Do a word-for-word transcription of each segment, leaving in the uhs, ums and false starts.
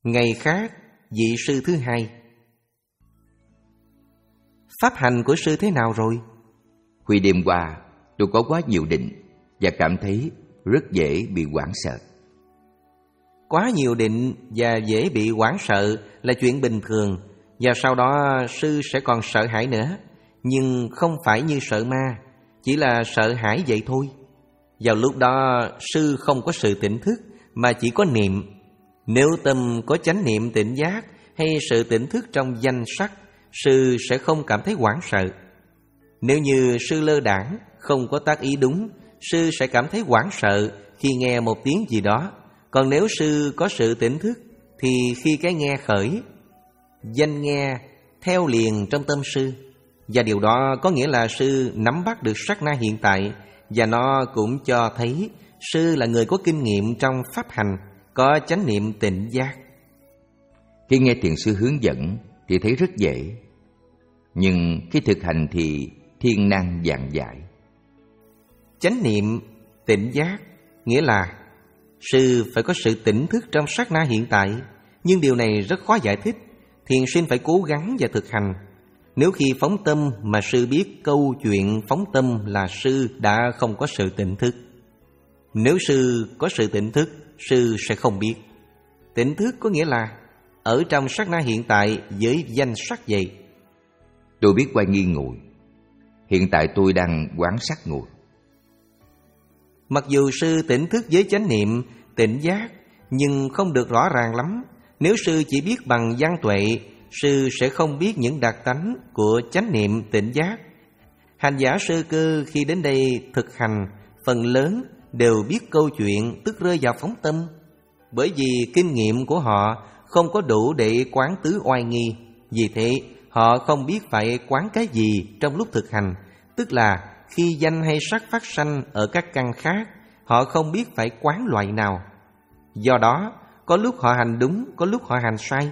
Ngày khác, vị sư thứ hai. Pháp hành của sư thế nào rồi? Khi đêm qua, tôi có quá nhiều định và cảm thấy rất dễ bị hoảng sợ. Quá nhiều định và dễ bị hoảng sợ là chuyện bình thường, và sau đó sư sẽ còn sợ hãi nữa. Nhưng không phải như sợ ma, chỉ là sợ hãi vậy thôi. Vào lúc đó sư không có sự tỉnh thức, mà chỉ có niệm. Nếu tâm có chánh niệm tỉnh giác hay sự tỉnh thức trong danh sắc, sư sẽ không cảm thấy hoảng sợ. Nếu như sư lơ đãng, không có tác ý đúng, sư sẽ cảm thấy hoảng sợ khi nghe một tiếng gì đó. Còn nếu sư có sự tỉnh thức, thì khi cái nghe khởi, danh nghe theo liền trong tâm sư. Và điều đó có nghĩa là sư nắm bắt được sát na hiện tại, và nó cũng cho thấy sư là người có kinh nghiệm trong pháp hành, có chánh niệm tỉnh giác. Khi nghe thiền sư hướng dẫn thì thấy rất dễ, nhưng khi thực hành thì thiên nan vạn giải. Chánh niệm tỉnh giác nghĩa là sư phải có sự tỉnh thức trong sát na hiện tại. Nhưng điều này rất khó giải thích. Thiền sinh phải cố gắng và thực hành. Nếu khi phóng tâm mà sư biết câu chuyện phóng tâm là sư đã không có sự tỉnh thức. Nếu sư có sự tỉnh thức, sư sẽ không biết. Tỉnh thức có nghĩa là ở trong sát na hiện tại với danh sắc vậy. Tôi biết Oai Nghi ngồi. Hiện tại tôi đang quán sát ngồi. Mặc dù sư tỉnh thức với chánh niệm, tỉnh giác, nhưng không được rõ ràng lắm. Nếu sư chỉ biết bằng văn tuệ, sư sẽ không biết những đặc tánh của chánh niệm tỉnh giác. Hành giả sơ cơ khi đến đây thực hành, phần lớn đều biết câu chuyện, tức rơi vào phóng tâm. Bởi vì kinh nghiệm của họ không có đủ để quán tứ oai nghi. Vì thế họ không biết phải quán cái gì trong lúc thực hành. Tức là khi danh hay sắc phát sanh ở các căn khác, họ không biết phải quán loại nào. Do đó, có lúc họ hành đúng, có lúc họ hành sai.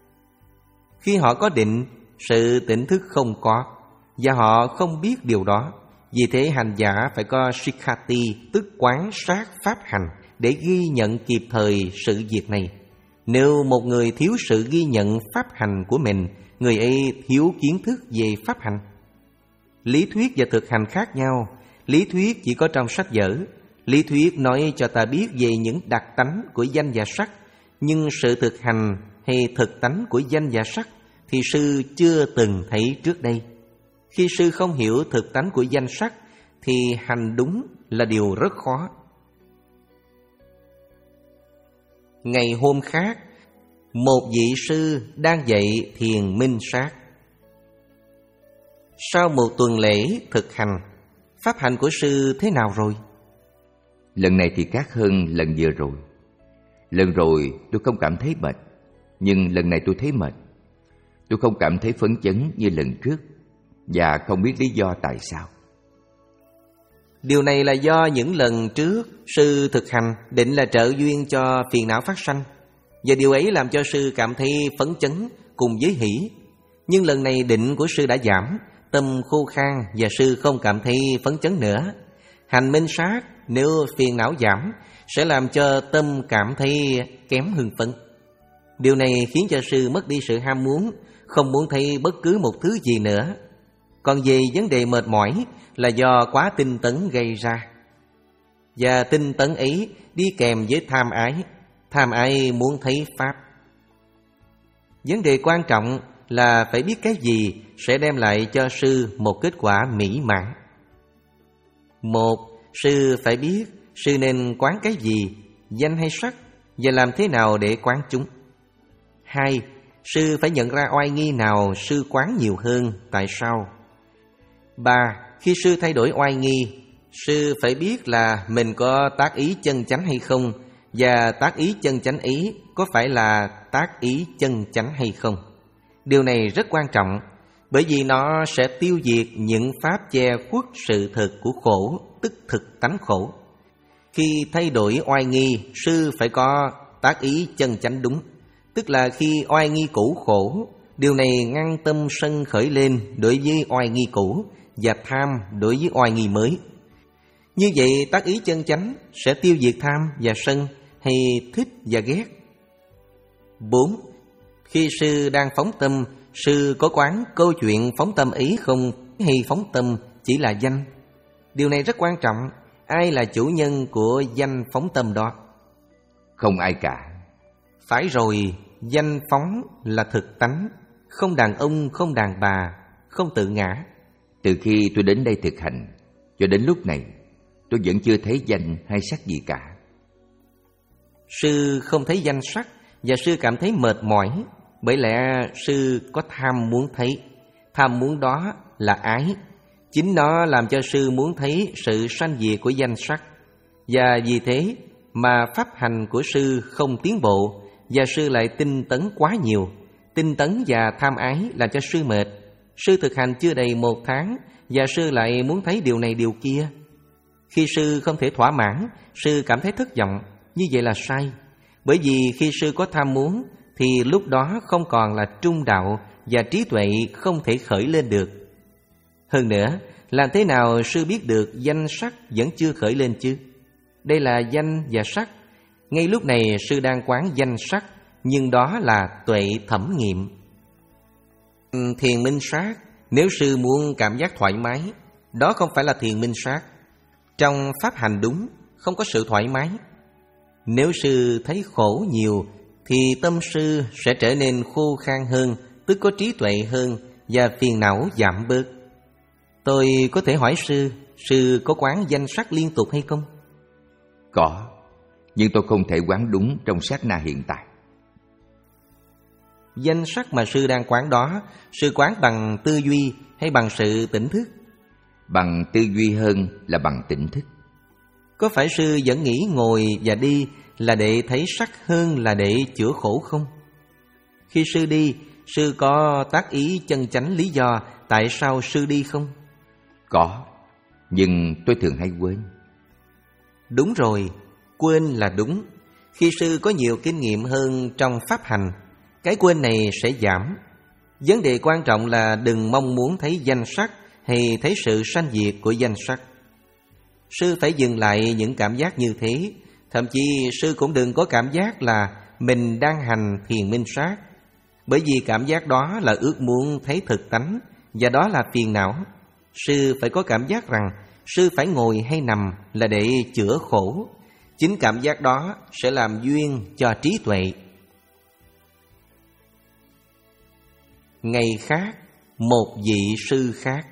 Khi họ có định, sự tỉnh thức không có, và họ không biết điều đó. Vì thế hành giả phải có Sikhati, tức quán sát pháp hành, để ghi nhận kịp thời sự việc này. Nếu một người thiếu sự ghi nhận pháp hành của mình, người ấy thiếu kiến thức về pháp hành. Lý thuyết và thực hành khác nhau. Lý thuyết chỉ có trong sách vở. Lý thuyết nói cho ta biết về những đặc tánh của danh và sắc. Nhưng sự thực hành hay thực tánh của danh và sắc thì sư chưa từng thấy trước đây. Khi sư không hiểu thực tánh của danh sắc thì hành đúng là điều rất khó. Ngày hôm khác, một vị sư đang dạy thiền minh sát. Sau một tuần lễ thực hành, pháp hành của sư thế nào rồi? Lần này thì khác hơn lần vừa rồi. Lần rồi tôi không cảm thấy mệt, nhưng lần này tôi thấy mệt. Tôi không cảm thấy phấn chấn như lần trước, và không biết lý do tại sao. Điều này là do những lần trước sư thực hành định là trợ duyên cho phiền não phát sanh, và điều ấy làm cho sư cảm thấy phấn chấn cùng với hỷ. Nhưng lần này định của sư đã giảm, tâm khô khan và sư không cảm thấy phấn chấn nữa. Hành minh sát nếu phiền não giảm sẽ làm cho tâm cảm thấy kém hưng phấn. Điều này khiến cho sư mất đi sự ham muốn, không muốn thấy bất cứ một thứ gì nữa. Còn về vấn đề mệt mỏi là do quá tinh tấn gây ra. Và tinh tấn ấy đi kèm với tham ái. Tham ái muốn thấy pháp. Vấn đề quan trọng là phải biết cái gì sẽ đem lại cho sư một kết quả mỹ mãn. Một, sư phải biết sư nên quán cái gì, danh hay sắc, và làm thế nào để quán chúng. Hai, sư phải nhận ra oai nghi nào sư quán nhiều hơn, tại sao. Ba, khi sư thay đổi oai nghi, sư phải biết là mình có tác ý chân chánh hay không, và tác ý chân chánh ý có phải là tác ý chân chánh hay không. Điều này rất quan trọng, bởi vì nó sẽ tiêu diệt những pháp che khuất sự thực của khổ, tức thực tánh khổ. Khi thay đổi oai nghi, sư phải có tác ý chân chánh đúng, tức là khi oai nghi cũ khổ, điều này ngăn tâm sân khởi lên đối với oai nghi cũ và tham đối với oai nghi mới. Như vậy tác ý chân chánh sẽ tiêu diệt tham và sân hay thích và ghét. Bốn, khi sư đang phóng tâm, sư có quán câu chuyện phóng tâm ấy không, hay phóng tâm chỉ là danh? Điều này rất quan trọng. Ai là chủ nhân của danh phóng tâm đó? Không ai cả. Phải rồi, danh phóng là thực tánh, không đàn ông, không đàn bà, không tự ngã. Từ khi tôi đến đây thực hành cho đến lúc này, tôi vẫn chưa thấy danh hay sắc gì cả. Sư không thấy danh sắc và sư cảm thấy mệt mỏi, bởi lẽ sư có tham muốn thấy. Tham muốn đó là ái. Chính nó làm cho sư muốn thấy sự sanh diệt của danh sắc. Và vì thế mà pháp hành của sư không tiến bộ, và sư lại tinh tấn quá nhiều. Tinh tấn và tham ái làm cho sư mệt. Sư thực hành chưa đầy một tháng và sư lại muốn thấy điều này điều kia. Khi sư không thể thỏa mãn, sư cảm thấy thất vọng. Như vậy là sai. Bởi vì khi sư có tham muốn thì lúc đó không còn là trung đạo, và trí tuệ không thể khởi lên được. Hơn nữa, làm thế nào sư biết được danh sắc vẫn chưa khởi lên chứ? Đây là danh và sắc. Ngay lúc này sư đang quán danh sắc, nhưng đó là tuệ thẩm nghiệm. Thiền minh sát, nếu sư muốn cảm giác thoải mái, đó không phải là thiền minh sát. Trong pháp hành đúng, không có sự thoải mái. Nếu sư thấy khổ nhiều, thì tâm sư sẽ trở nên khô khan hơn, tức có trí tuệ hơn, và phiền não giảm bớt. Tôi có thể hỏi sư, sư có quán danh sắc liên tục hay không? Có, nhưng tôi không thể quán đúng trong sát na hiện tại. Danh sắc mà sư đang quán đó, sư quán bằng tư duy hay bằng sự tỉnh thức? Bằng tư duy hơn là bằng tỉnh thức. Có phải sư vẫn nghĩ ngồi và đi là để thấy sắc hơn là để chữa khổ không? Khi sư đi, sư có tác ý chân chánh lý do tại sao sư đi không? Có, nhưng tôi thường hay quên. Đúng rồi, quên là đúng. Khi sư có nhiều kinh nghiệm hơn trong pháp hành, cái quên này sẽ giảm. Vấn đề quan trọng là đừng mong muốn thấy danh sắc hay thấy sự sanh diệt của danh sắc. Sư phải dừng lại những cảm giác như thế. Thậm chí sư cũng đừng có cảm giác là mình đang hành thiền minh sát, bởi vì cảm giác đó là ước muốn thấy thực tánh, và đó là phiền não. Sư phải có cảm giác rằng sư phải ngồi hay nằm là để chữa khổ. Chính cảm giác đó sẽ làm duyên cho trí tuệ. Ngày khác, một vị sư khác.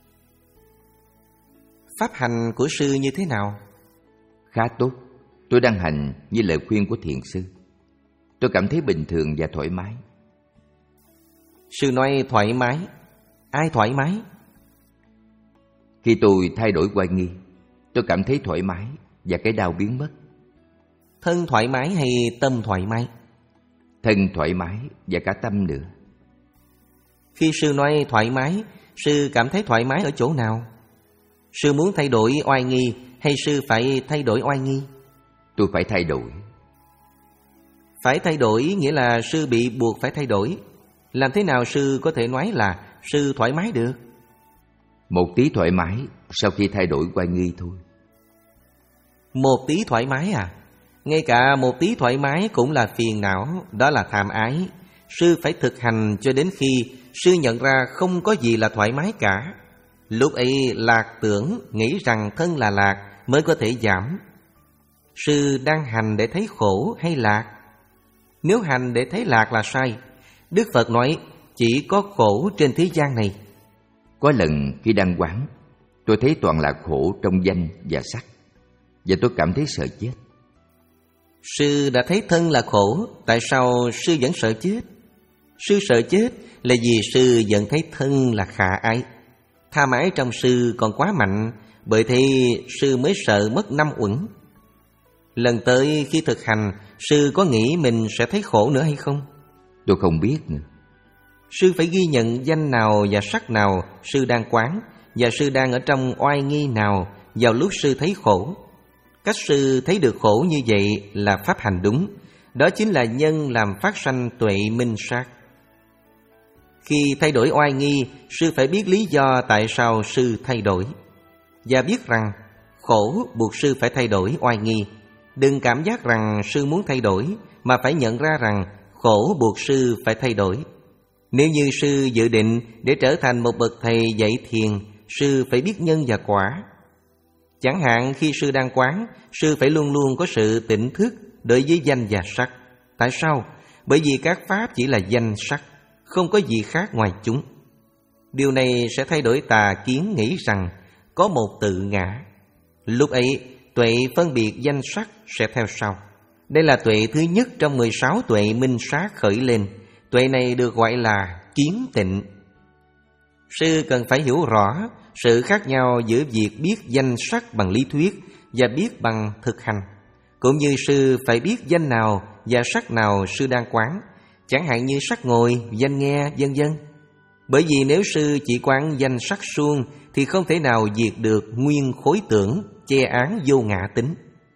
Pháp hành của sư như thế nào? Khá tốt. Tôi đang hành như lời khuyên của thiền sư. Tôi cảm thấy bình thường và thoải mái. Sư nói thoải mái. Ai thoải mái? Khi tôi thay đổi oai nghi, tôi cảm thấy thoải mái và cái đau biến mất. Thân thoải mái hay tâm thoải mái? Thân thoải mái và cả tâm nữa. Khi sư nói thoải mái, sư cảm thấy thoải mái ở chỗ nào? Sư muốn thay đổi oai nghi hay sư phải thay đổi oai nghi? Tôi phải thay đổi. Phải thay đổi nghĩa là sư bị buộc phải thay đổi. Làm thế nào sư có thể nói là sư thoải mái được? Một tí thoải mái sau khi thay đổi oai nghi thôi. Một tí thoải mái à? Ngay cả một tí thoải mái cũng là phiền não, đó là tham ái. Sư phải thực hành cho đến khi sư nhận ra không có gì là thoải mái cả. Lúc ấy lạc tưởng, nghĩ rằng thân là lạc mới có thể giảm. Sư đang hành để thấy khổ hay lạc? Nếu hành để thấy lạc là sai. Đức Phật nói chỉ có khổ trên thế gian này. Có lần khi đang quán, tôi thấy toàn là khổ trong danh và sắc, và tôi cảm thấy sợ chết. Sư đã thấy thân là khổ, tại sao sư vẫn sợ chết? Sư sợ chết là vì sư vẫn thấy thân là khả ái. Tham ái trong sư còn quá mạnh, bởi thế sư mới sợ mất năm uẩn. Lần tới khi thực hành, sư có nghĩ mình sẽ thấy khổ nữa hay không? Tôi không biết nữa. Sư phải ghi nhận danh nào và sắc nào sư đang quán, và sư đang ở trong oai nghi nào vào lúc sư thấy khổ. Cách sư thấy được khổ như vậy là pháp hành đúng. Đó chính là nhân làm phát sanh tuệ minh sát. Khi thay đổi oai nghi, sư phải biết lý do tại sao sư thay đổi, và biết rằng khổ buộc sư phải thay đổi oai nghi. Đừng cảm giác rằng sư muốn thay đổi, mà phải nhận ra rằng khổ buộc sư phải thay đổi. Nếu như sư dự định để trở thành một bậc thầy dạy thiền, sư phải biết nhân và quả. Chẳng hạn khi sư đang quán, sư phải luôn luôn có sự tỉnh thức đối với danh và sắc. Tại sao? Bởi vì các pháp chỉ là danh sắc, không có gì khác ngoài chúng. Điều này sẽ thay đổi tà kiến nghĩ rằng có một tự ngã. Lúc ấy, tuệ phân biệt danh sắc sẽ theo sau. Đây là tuệ thứ nhất trong mười sáu tuệ minh sát khởi lên. Tuệ này được gọi là kiến tịnh. Sư cần phải hiểu rõ sự khác nhau giữa việc biết danh sắc bằng lý thuyết và biết bằng thực hành. Cũng như sư phải biết danh nào và sắc nào sư đang quán, chẳng hạn như sắc ngồi, danh nghe, vân vân. Bởi vì nếu sư chỉ quán danh sắc suông thì không thể nào diệt được nguyên khối tưởng, che án vô ngã tính.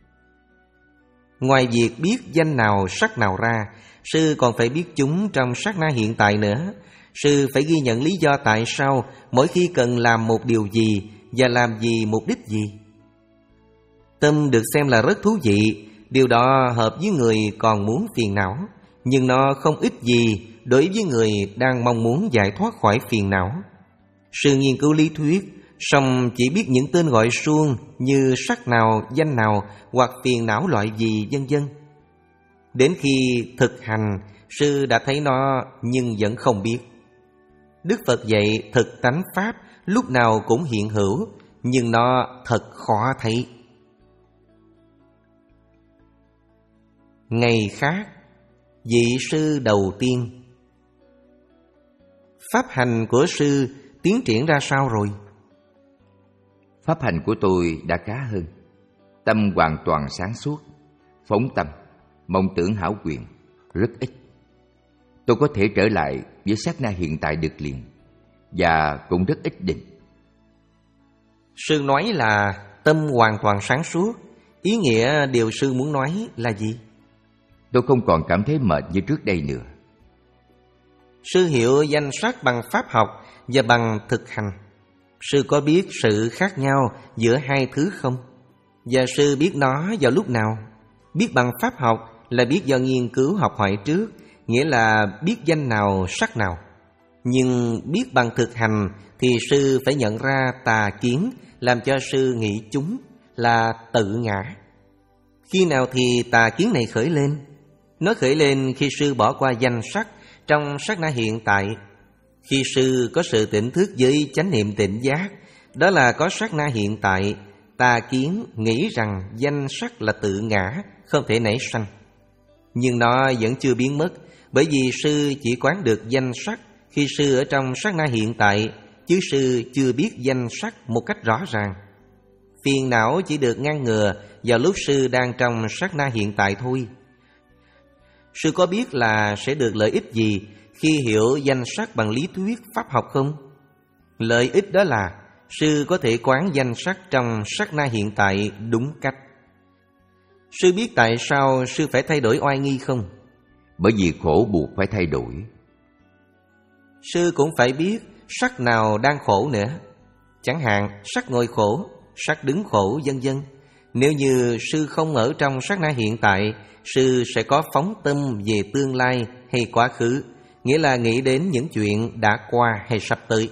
Ngoài việc biết danh nào sắc nào ra, sư còn phải biết chúng trong sát na hiện tại nữa. Sư phải ghi nhận lý do tại sao mỗi khi cần làm một điều gì và làm gì mục đích gì. Tâm được xem là rất thú vị, điều đó hợp với người còn muốn phiền não, nhưng nó không ích gì đối với người đang mong muốn giải thoát khỏi phiền não. Sư nghiên cứu lý thuyết, song chỉ biết những tên gọi suông như sắc nào, danh nào hoặc phiền não loại gì vân vân. Đến khi thực hành, sư đã thấy nó nhưng vẫn không biết. Đức Phật dạy thực tánh pháp lúc nào cũng hiện hữu, nhưng nó thật khó thấy. Ngày khác, vị sư đầu tiên. Pháp hành của sư tiến triển ra sao rồi? Pháp hành của tôi đã khá hơn. Tâm hoàn toàn sáng suốt, phóng tâm, mong tưởng hảo quyền, rất ít. Tôi có thể trở lại với sát na hiện tại được liền, và cũng rất ít định. Sư nói là tâm hoàn toàn sáng suốt. Ý nghĩa điều sư muốn nói là gì? Tôi không còn cảm thấy mệt như trước đây nữa. Sư hiểu danh sắc bằng pháp học và bằng thực hành. Sư có biết sự khác nhau giữa hai thứ không? Và sư biết nó vào lúc nào? Biết bằng pháp học là biết do nghiên cứu học hỏi trước, nghĩa là biết danh nào sắc nào. Nhưng biết bằng thực hành thì sư phải nhận ra tà kiến làm cho sư nghĩ chúng là tự ngã. Khi nào thì tà kiến này khởi lên? Nó khởi lên khi sư bỏ qua danh sắc trong sát na hiện tại. Khi sư có sự tỉnh thức với chánh niệm tỉnh giác, đó là có sát na hiện tại, tà kiến nghĩ rằng danh sắc là tự ngã, không thể nảy sanh. Nhưng nó vẫn chưa biến mất, bởi vì sư chỉ quán được danh sắc khi sư ở trong sát na hiện tại, chứ sư chưa biết danh sắc một cách rõ ràng. Phiền não chỉ được ngăn ngừa vào lúc sư đang trong sát na hiện tại thôi. Sư có biết là sẽ được lợi ích gì khi hiểu danh sắc bằng lý thuyết pháp học không? Lợi ích đó là sư có thể quán danh sắc trong sát na hiện tại đúng cách. Sư biết tại sao sư phải thay đổi oai nghi không? Bởi vì khổ buộc phải thay đổi. Sư cũng phải biết sắc nào đang khổ nữa. Chẳng hạn sắc ngồi khổ, sắc đứng khổ vân vân. Nếu như sư không ở trong sát na hiện tại, sư sẽ có phóng tâm về tương lai hay quá khứ, nghĩa là nghĩ đến những chuyện đã qua hay sắp tới.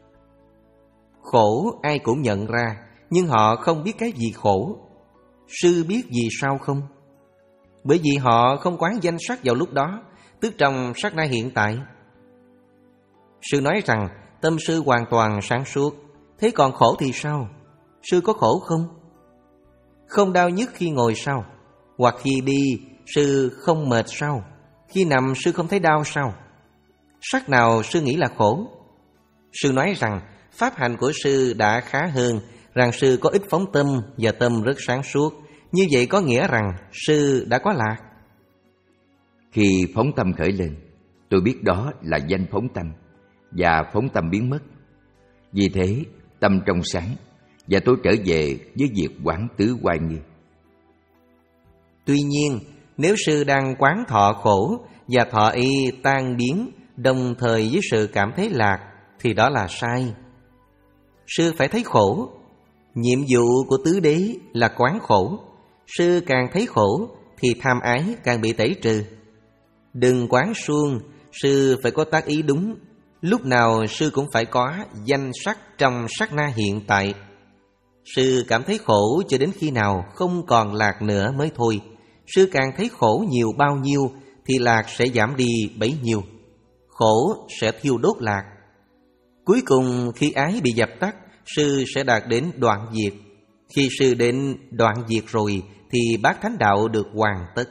Khổ ai cũng nhận ra, nhưng họ không biết cái gì khổ. Sư biết vì sao không? Bởi vì họ không quán danh sắc vào lúc đó, tức trong sát na hiện tại. Sư nói rằng tâm sư hoàn toàn sáng suốt, thế còn khổ thì sao? Sư có khổ không? Không đau nhức khi ngồi sao? Hoặc khi đi, sư không mệt sao? Khi nằm sư không thấy đau sao? Sắc nào sư nghĩ là khổ? Sư nói rằng pháp hành của sư đã khá hơn, rằng sư có ít phóng tâm và tâm rất sáng suốt. Như vậy có nghĩa rằng sư đã có lạc. Khi phóng tâm khởi lên, tôi biết đó là danh phóng tâm, và phóng tâm biến mất. Vì thế, tâm trong sáng, và tôi trở về với việc quán tứ oai nghi. Tuy nhiên, nếu sư đang quán thọ khổ và thọ y tan biến đồng thời với sự cảm thấy lạc, thì đó là sai. Sư phải thấy khổ. Nhiệm vụ của tứ đế là quán khổ. Sư càng thấy khổ thì tham ái càng bị tẩy trừ. Đừng quán suông, sư phải có tác ý đúng. Lúc nào sư cũng phải có danh sắc trong sát na hiện tại. Sư cảm thấy khổ cho đến khi nào không còn lạc nữa mới thôi. Sư càng thấy khổ nhiều bao nhiêu thì lạc sẽ giảm đi bấy nhiêu. Khổ sẽ thiêu đốt lạc. Cuối cùng khi ái bị dập tắt, sư sẽ đạt đến đoạn diệt. Khi sư đến đoạn diệt rồi thì bát thánh đạo được hoàn tất.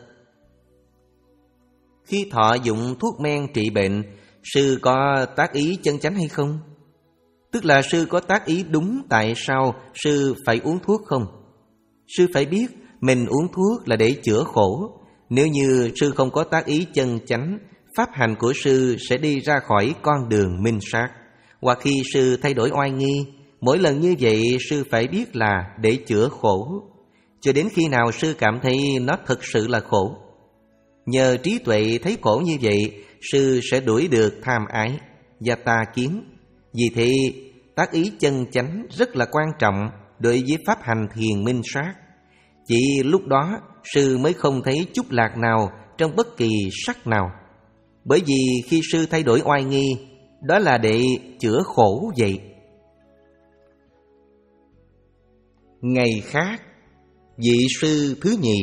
Khi thọ dụng thuốc men trị bệnh, sư có tác ý chân chánh hay không? Tức là sư có tác ý đúng tại sao sư phải uống thuốc không? Sư phải biết mình uống thuốc là để chữa khổ. Nếu như sư không có tác ý chân chánh, pháp hành của sư sẽ đi ra khỏi con đường minh sát. Hoặc khi sư thay đổi oai nghi, mỗi lần như vậy sư phải biết là để chữa khổ, cho đến khi nào sư cảm thấy nó thực sự là khổ. Nhờ trí tuệ thấy khổ như vậy, sư sẽ đuổi được tham ái và tà kiến. Vì thế, tác ý chân chánh rất là quan trọng đối với pháp hành thiền minh sát. Chỉ lúc đó sư mới không thấy chút lạc nào trong bất kỳ sắc nào. Bởi vì khi sư thay đổi oai nghi, đó là để chữa khổ vậy. Ngày khác, vị sư thứ nhì.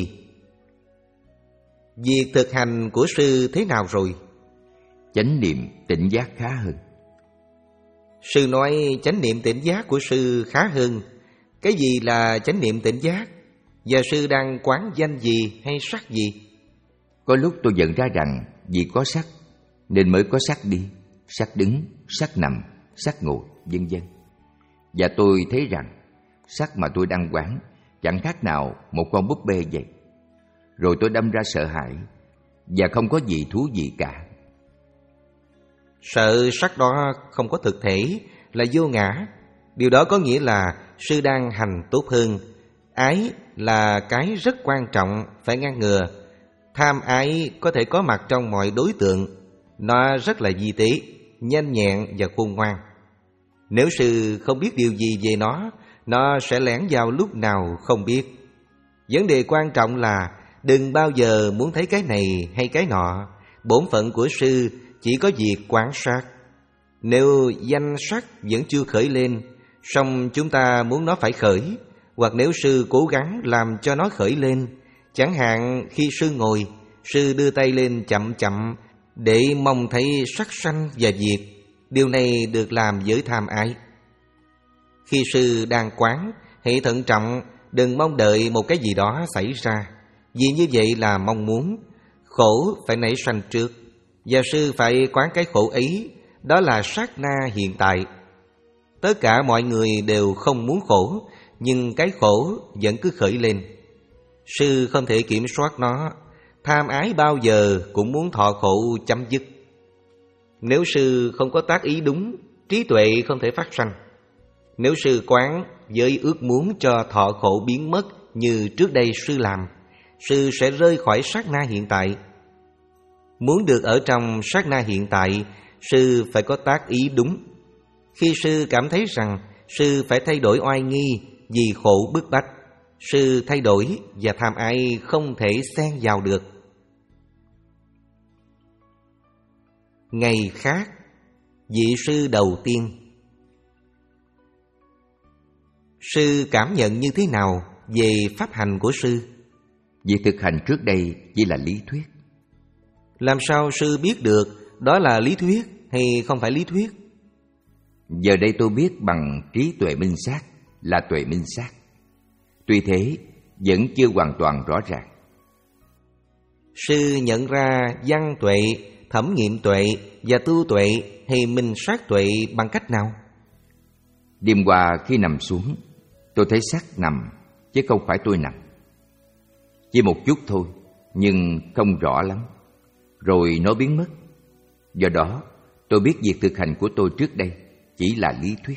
Việc thực hành của sư thế nào rồi? Chánh niệm tỉnh giác khá hơn. Sư nói chánh niệm tỉnh giác của sư khá hơn. Cái gì là chánh niệm tỉnh giác? Và sư đang quán danh gì hay sắc gì? Có lúc tôi nhận ra rằng vì có sắc nên mới có sắc đi, sắc đứng, sắc nằm, sắc ngồi, vân vân. Và tôi thấy rằng sắc mà tôi đang quán chẳng khác nào một con búp bê vậy. Rồi tôi đâm ra sợ hãi và không có gì thú vị cả. Sợ sắc đó không có thực thể, là vô ngã. Điều đó có nghĩa là sư đang hành tốt hơn. Ái là cái rất quan trọng, phải ngăn ngừa. Tham ái có thể có mặt trong mọi đối tượng. Nó rất là vi tế, nhanh nhẹn và khôn ngoan. Nếu sư không biết điều gì về nó, nó sẽ lẻn vào lúc nào không biết. Vấn đề quan trọng là đừng bao giờ muốn thấy cái này hay cái nọ. Bổn phận của sư chỉ có việc quan sát. Nếu danh sắc vẫn chưa khởi lên, song chúng ta muốn nó phải khởi, hoặc nếu sư cố gắng làm cho nó khởi lên, chẳng hạn khi sư ngồi, sư đưa tay lên chậm chậm để mong thấy sắc sanh và diệt, điều này được làm với tham ái. Khi sư đang quán, hãy thận trọng, đừng mong đợi một cái gì đó xảy ra, vì như vậy là mong muốn. Khổ phải nảy sanh trước, và sư phải quán cái khổ ấy, đó là sát na hiện tại. Tất cả mọi người đều không muốn khổ, nhưng cái khổ vẫn cứ khởi lên. Sư không thể kiểm soát nó. Tham ái bao giờ cũng muốn thọ khổ chấm dứt. Nếu sư không có tác ý đúng, trí tuệ không thể phát sanh. Nếu sư quán với ước muốn cho thọ khổ biến mất như trước đây sư làm, sư sẽ rơi khỏi sát na hiện tại. Muốn được ở trong sát na hiện tại, sư phải có tác ý đúng. Khi sư cảm thấy rằng sư phải thay đổi oai nghi vì khổ bức bách, sư thay đổi và tham ái không thể xen vào được. Ngày khác, vị sư đầu tiên. Sư cảm nhận như thế nào về pháp hành của sư? Việc thực hành trước đây chỉ là lý thuyết. Làm sao sư biết được đó là lý thuyết hay không phải lý thuyết? Giờ đây tôi biết bằng trí tuệ minh sát là tuệ minh sát. Tuy thế, vẫn chưa hoàn toàn rõ ràng. Sư nhận ra văn tuệ, thẩm nghiệm tuệ và tu tuệ hay minh sát tuệ bằng cách nào? Đêm qua khi nằm xuống, tôi thấy xác nằm, chứ không phải tôi nằm. Chỉ một chút thôi, nhưng không rõ lắm. Rồi nó biến mất. Do đó, tôi biết việc thực hành của tôi trước đây chỉ là lý thuyết.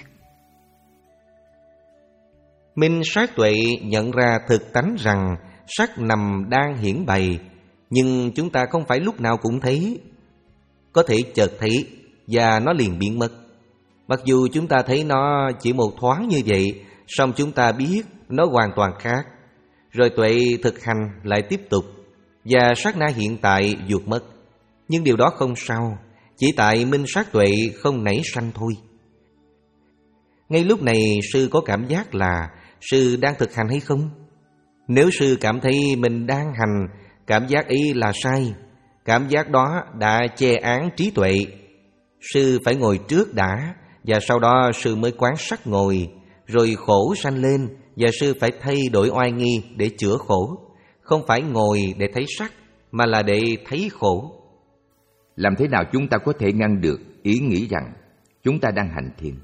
Minh sát tuệ nhận ra thực tánh rằng sắc nằm đang hiển bày, nhưng chúng ta không phải lúc nào cũng thấy. Có thể chợt thấy và nó liền biến mất. Mặc dù chúng ta thấy nó chỉ một thoáng như vậy, song chúng ta biết nó hoàn toàn khác. Rồi tuệ thực hành lại tiếp tục, và sát na hiện tại vụt mất. Nhưng điều đó không sao, chỉ tại minh sát tuệ không nảy sanh thôi. Ngay lúc này sư có cảm giác là sư đang thực hành hay không? Nếu sư cảm thấy mình đang hành, cảm giác ấy là sai, cảm giác đó đã che án trí tuệ. Sư phải ngồi trước đã, và sau đó sư mới quán sắc ngồi, rồi khổ sanh lên, và sư phải thay đổi oai nghi để chữa khổ. Không phải ngồi để thấy sắc, mà là để thấy khổ. Làm thế nào chúng ta có thể ngăn được ý nghĩ rằng chúng ta đang hành thiền?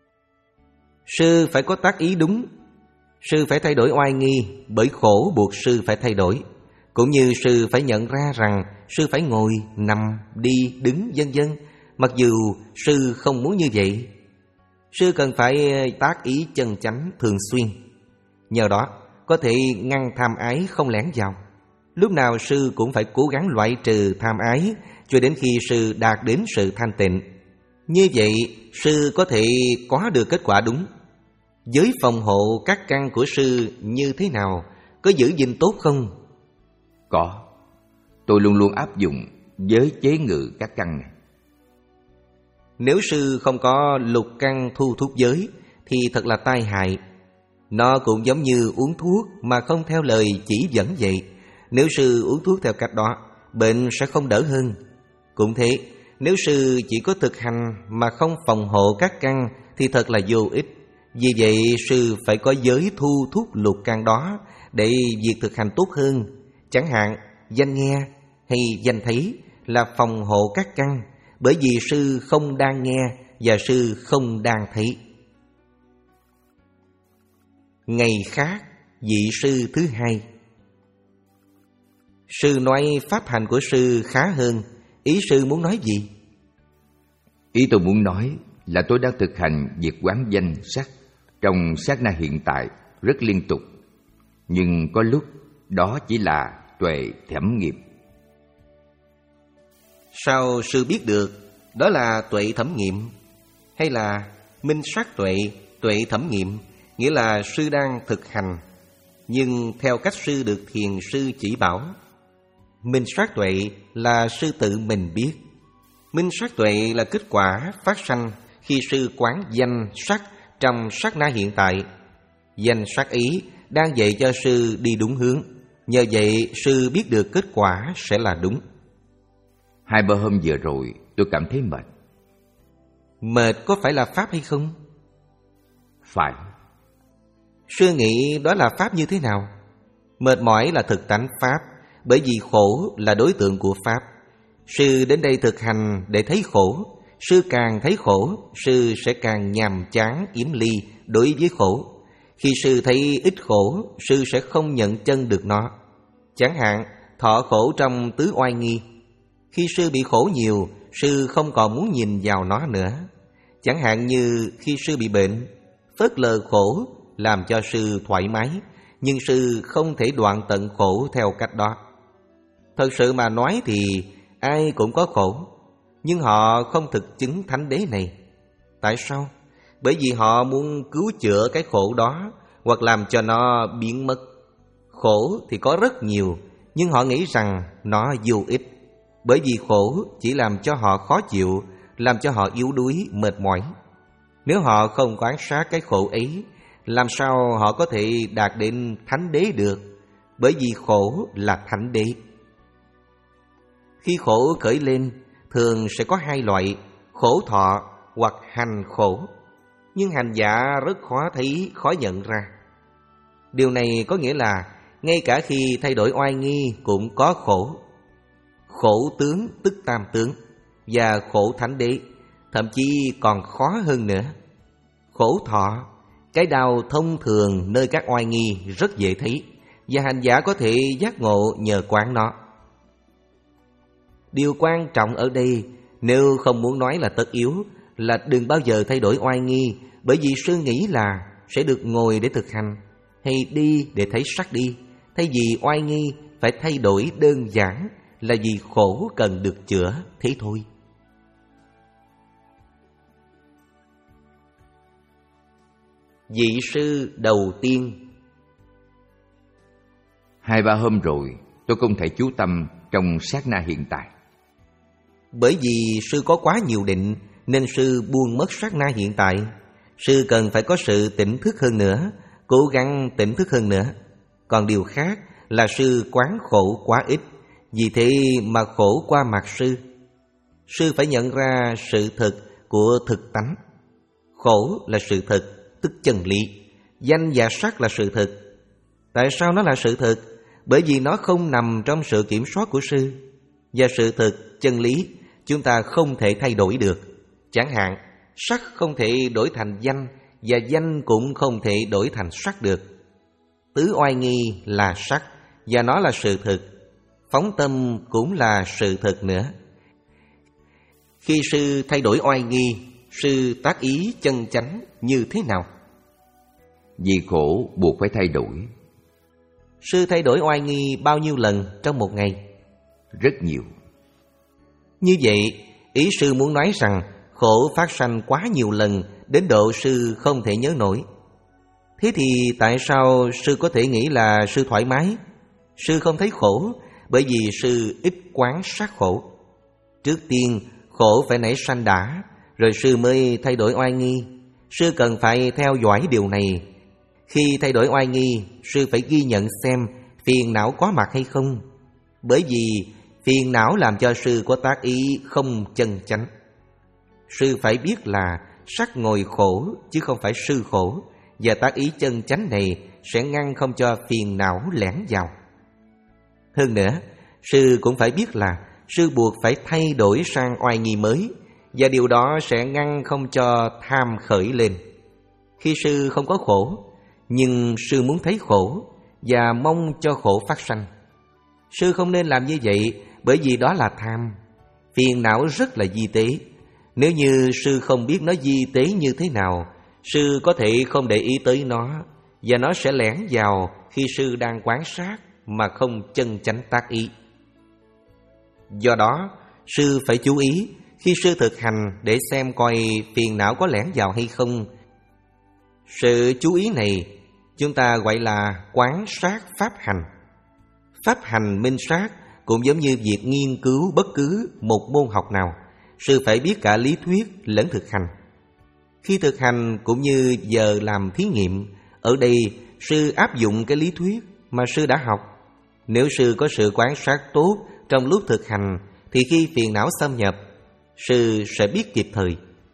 Sư phải có tác ý đúng. Sư phải thay đổi oai nghi, bởi khổ buộc sư phải thay đổi. Cũng như sư phải nhận ra rằng sư phải ngồi, nằm, đi, đứng, vân vân, mặc dù sư không muốn như vậy. Sư cần phải tác ý chân chánh thường xuyên. Nhờ đó có thể ngăn tham ái không lẻn vào. Lúc nào sư cũng phải cố gắng loại trừ tham ái cho đến khi sư đạt đến sự thanh tịnh. Như vậy sư có thể có được kết quả đúng. Giới phòng hộ các căn của sư như thế nào? Có giữ gìn tốt không? Có. Tôi luôn luôn áp dụng giới chế ngự các căn này. Nếu sư không có lục căn thu thúc giới thì thật là tai hại. Nó cũng giống như uống thuốc mà không theo lời chỉ dẫn vậy. Nếu sư uống thuốc theo cách đó, bệnh sẽ không đỡ hơn. Cũng thế, nếu sư chỉ có thực hành mà không phòng hộ các căn thì thật là vô ích. Vì vậy sư phải có giới thu thúc lục căn đó để việc thực hành tốt hơn. Chẳng hạn danh nghe hay danh thấy là phòng hộ các căn, bởi vì sư không đang nghe và sư không đang thấy. Ngày khác, vị sư thứ hai. Sư nói pháp hành của sư khá hơn. Ý sư muốn nói gì? Ý tôi muốn nói là tôi đang thực hành việc quán danh sắc trong sát na hiện tại rất liên tục. Nhưng có lúc đó chỉ là tuệ thẩm nghiệm. Sao sư biết được đó là tuệ thẩm nghiệm? Hay là minh sát tuệ, tuệ thẩm nghiệm? Nghĩa là sư đang thực hành, nhưng theo cách sư được thiền sư chỉ bảo. Minh sát tuệ là sư tự mình biết. Minh sát tuệ là kết quả phát sanh khi sư quán danh sắc trong sát na hiện tại. Danh sắc ý đang dạy cho sư đi đúng hướng. Nhờ vậy sư biết được kết quả sẽ là đúng. Hai ba hôm vừa rồi tôi cảm thấy mệt. Mệt có phải là pháp hay không? Phải. Sư nghĩ đó là pháp như thế nào? Mệt mỏi là thực tánh pháp, bởi vì khổ là đối tượng của pháp. Sư đến đây thực hành để thấy khổ. Sư càng thấy khổ, sư sẽ càng nhàm chán yếm ly đối với khổ. Khi sư thấy ít khổ, sư sẽ không nhận chân được nó. Chẳng hạn thọ khổ trong tứ oai nghi. Khi sư bị khổ nhiều, sư không còn muốn nhìn vào nó nữa. Chẳng hạn như khi sư bị bệnh, phớt lờ khổ làm cho sư thoải mái, nhưng sư không thể đoạn tận khổ theo cách đó. Thật sự mà nói thì ai cũng có khổ, nhưng họ không thực chứng thánh đế này. Tại sao? Bởi vì họ muốn cứu chữa cái khổ đó, hoặc làm cho nó biến mất. Khổ thì có rất nhiều, nhưng họ nghĩ rằng nó vô ích. Bởi vì khổ chỉ làm cho họ khó chịu, làm cho họ yếu đuối, mệt mỏi. Nếu họ không quan sát cái khổ ấy, làm sao họ có thể đạt đến thánh đế được? Bởi vì khổ là thánh đế. Khi khổ khởi lên, thường sẽ có hai loại: khổ thọ hoặc hành khổ. Nhưng hành giả rất khó thấy, khó nhận ra. Điều này có nghĩa là ngay cả khi thay đổi oai nghi cũng có khổ. Khổ tướng tức tam tướng, và khổ thánh đế, thậm chí còn khó hơn nữa. Khổ thọ, cái đau thông thường nơi các oai nghi rất dễ thấy, và hành giả có thể giác ngộ nhờ quán nó. Điều quan trọng ở đây, nếu không muốn nói là tất yếu, là đừng bao giờ thay đổi oai nghi, bởi vì sư nghĩ là sẽ được ngồi để thực hành, hay đi để thấy sắc đi. Thay vì oai nghi phải thay đổi đơn giản là vì khổ cần được chữa, thế thôi. Vị sư đầu tiên. Hai ba hôm rồi tôi không thể chú tâm trong sát na hiện tại. Bởi vì sư có quá nhiều định nên sư buông mất sát na hiện tại. Sư cần phải có sự tỉnh thức hơn nữa, cố gắng tỉnh thức hơn nữa. Còn điều khác là sư quán khổ quá ít, vì thế mà khổ qua mặt sư. Sư phải nhận ra sự thực của thực tánh. Khổ là sự thực, tức chân lý. Danh và sắc là sự thực. Tại sao nó là sự thực? Bởi vì nó không nằm trong sự kiểm soát của sư. Và sự thực, chân lý, chúng ta không thể thay đổi được. Chẳng hạn, sắc không thể đổi thành danh, và danh cũng không thể đổi thành sắc được. Tứ oai nghi là sắc, và nó là sự thực. Phóng tâm cũng là sự thực nữa. Khi sư thay đổi oai nghi, sư tác ý chân chánh như thế nào? Vì khổ buộc phải thay đổi. Sư thay đổi oai nghi bao nhiêu lần trong một ngày? Rất nhiều. Như vậy, ý sư muốn nói rằng khổ phát sanh quá nhiều lần đến độ sư không thể nhớ nổi. Thế thì tại sao sư có thể nghĩ là sư thoải mái? Sư không thấy khổ bởi vì sư ít quán sát khổ. Trước tiên, khổ phải nảy sanh đã, rồi sư mới thay đổi oai nghi. Sư cần phải theo dõi điều này. Khi thay đổi oai nghi, sư phải ghi nhận xem phiền não có mặt hay không. Bởi vì phiền não làm cho sư có tác ý không chân chánh. Sư phải biết là sắc ngồi khổ chứ không phải sư khổ, và tác ý chân chánh này sẽ ngăn không cho phiền não lẻn vào. Hơn nữa, sư cũng phải biết là sư buộc phải thay đổi sang oai nghi mới, và điều đó sẽ ngăn không cho tham khởi lên. Khi sư không có khổ, nhưng sư muốn thấy khổ và mong cho khổ phát sanh. Sư không nên làm như vậy, bởi vì đó là tham. Phiền não rất là vi tế. Nếu như sư không biết nó vi tế như thế nào, sư có thể không để ý tới nó, và nó sẽ lẻn vào khi sư đang quan sát mà không chân chánh tác ý. Do đó, sư phải chú ý khi sư thực hành để xem coi phiền não có lẻn vào hay không. Sự chú ý này chúng ta gọi là quán sát pháp hành. Pháp hành minh sát cũng giống như việc nghiên cứu bất cứ một môn học nào. Sư phải biết cả lý thuyết lẫn thực hành. Khi thực hành cũng như giờ làm thí nghiệm, ở đây sư áp dụng cái lý thuyết mà sư đã học. Nếu sư có sự quan sát tốt trong lúc thực hành, thì khi phiền não xâm nhập, sư sẽ biết kịp thời.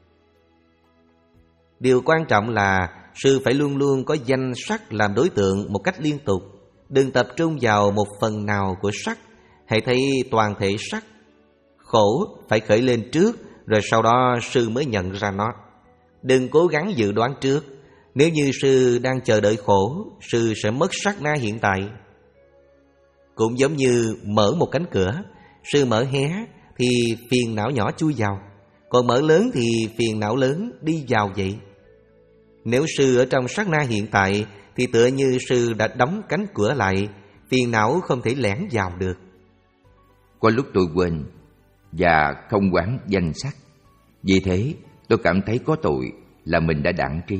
Điều quan trọng là sư phải luôn luôn có danh sắc làm đối tượng một cách liên tục. Đừng tập trung vào một phần nào của sắc, hãy thấy toàn thể sắc. Khổ phải khởi lên trước, rồi sau đó sư mới nhận ra nó. Đừng cố gắng dự đoán trước. Nếu như sư đang chờ đợi khổ, sư sẽ mất sát na hiện tại. Cũng giống như mở một cánh cửa, sư mở hé thì phiền não nhỏ chui vào, còn mở lớn thì phiền não lớn đi vào vậy. Nếu sư ở trong sát na hiện tại thì tựa như sư đã đóng cánh cửa lại, phiền não không thể lẻn vào được. Có lúc tôi quên và không quán danh sắc, vì thế tôi cảm thấy có tội là mình đã đãng trí.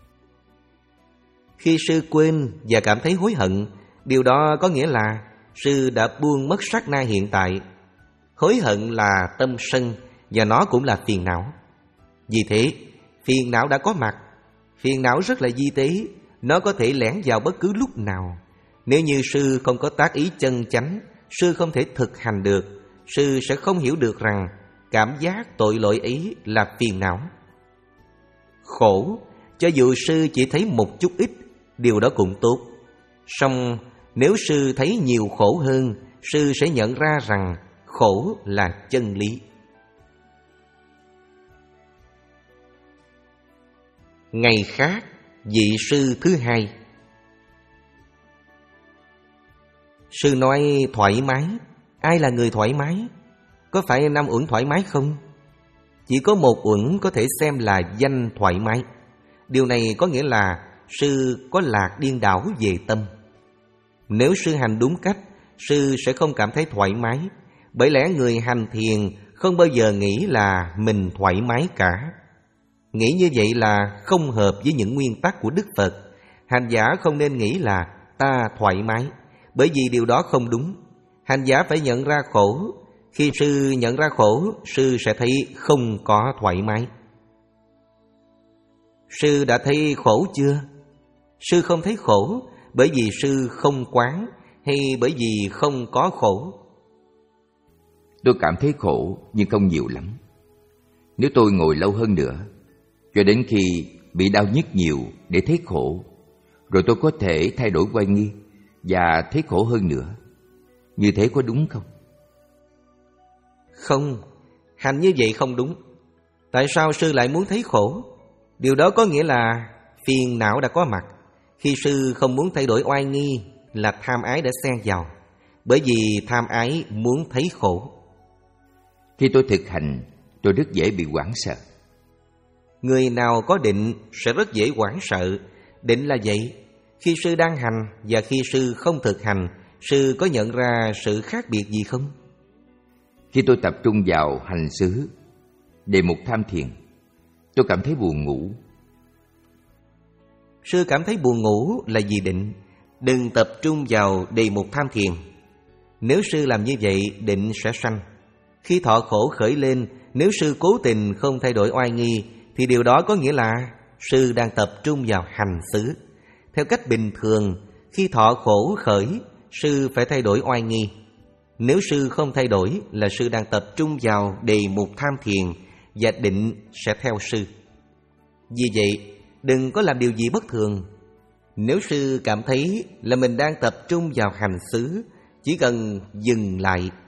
Khi sư quên và cảm thấy hối hận, điều đó có nghĩa là sư đã buông mất sát na hiện tại. Hối hận là tâm sân, và nó cũng là phiền não. Vì thế, phiền não đã có mặt. Phiền não rất là vi tế, nó có thể lẻn vào bất cứ lúc nào. Nếu như sư không có tác ý chân chánh, sư không thể thực hành được. Sư sẽ không hiểu được rằng cảm giác tội lỗi ấy là phiền não. Khổ, cho dù sư chỉ thấy một chút ít, điều đó cũng tốt. Song nếu sư thấy nhiều khổ hơn, sư sẽ nhận ra rằng khổ là chân lý. Ngày khác, vị sư thứ hai. Sư nói thoải mái. Ai là người thoải mái? Có phải năm uẩn thoải mái không? Chỉ có một uẩn có thể xem là danh thoải mái. Điều này có nghĩa là sư có lạc điên đảo về tâm. Nếu sư hành đúng cách, sư sẽ không cảm thấy thoải mái. Bởi lẽ người hành thiền không bao giờ nghĩ là mình thoải mái cả. Nghĩ như vậy là không hợp với những nguyên tắc của Đức Phật. Hành giả không nên nghĩ là ta thoải mái, bởi vì điều đó không đúng. Hành giả phải nhận ra khổ, Khi sư nhận ra khổ, sư sẽ thấy không có thoải mái. Sư đã thấy khổ chưa? Sư không thấy khổ bởi vì sư không quán hay bởi vì không có khổ? Tôi cảm thấy khổ nhưng không nhiều lắm. Nếu tôi ngồi lâu hơn nữa, cho đến khi bị đau nhức nhiều để thấy khổ, rồi tôi có thể thay đổi oai nghi và thấy khổ hơn nữa. Như thế có đúng không? Không, hành như vậy không đúng. Tại sao sư lại muốn thấy khổ? Điều đó có nghĩa là phiền não đã có mặt. Khi sư không muốn thay đổi oai nghi là tham ái đã xen vào, bởi vì tham ái muốn thấy khổ. Khi tôi thực hành, tôi rất dễ bị hoảng sợ. Người nào có định sẽ rất dễ hoảng sợ. Định là vậy. Khi sư đang hành và khi sư không thực hành, sư có nhận ra sự khác biệt gì không? Khi tôi tập trung vào hành xứ, đề mục tham thiền, tôi cảm thấy buồn ngủ. Sư cảm thấy buồn ngủ là vì định. Đừng tập trung vào đề mục tham thiền. Nếu sư làm như vậy, định sẽ sanh. Khi thọ khổ khởi lên, nếu sư cố tình không thay đổi oai nghi, thì điều đó có nghĩa là sư đang tập trung vào hành xứ. Theo cách bình thường, khi thọ khổ khởi, sư phải thay đổi oai nghi. Nếu sư không thay đổi là sư đang tập trung vào đề mục tham thiền, và định sẽ theo sư. Vì vậy, đừng có làm điều gì bất thường. Nếu sư cảm thấy là mình đang tập trung vào hành xứ, chỉ cần dừng lại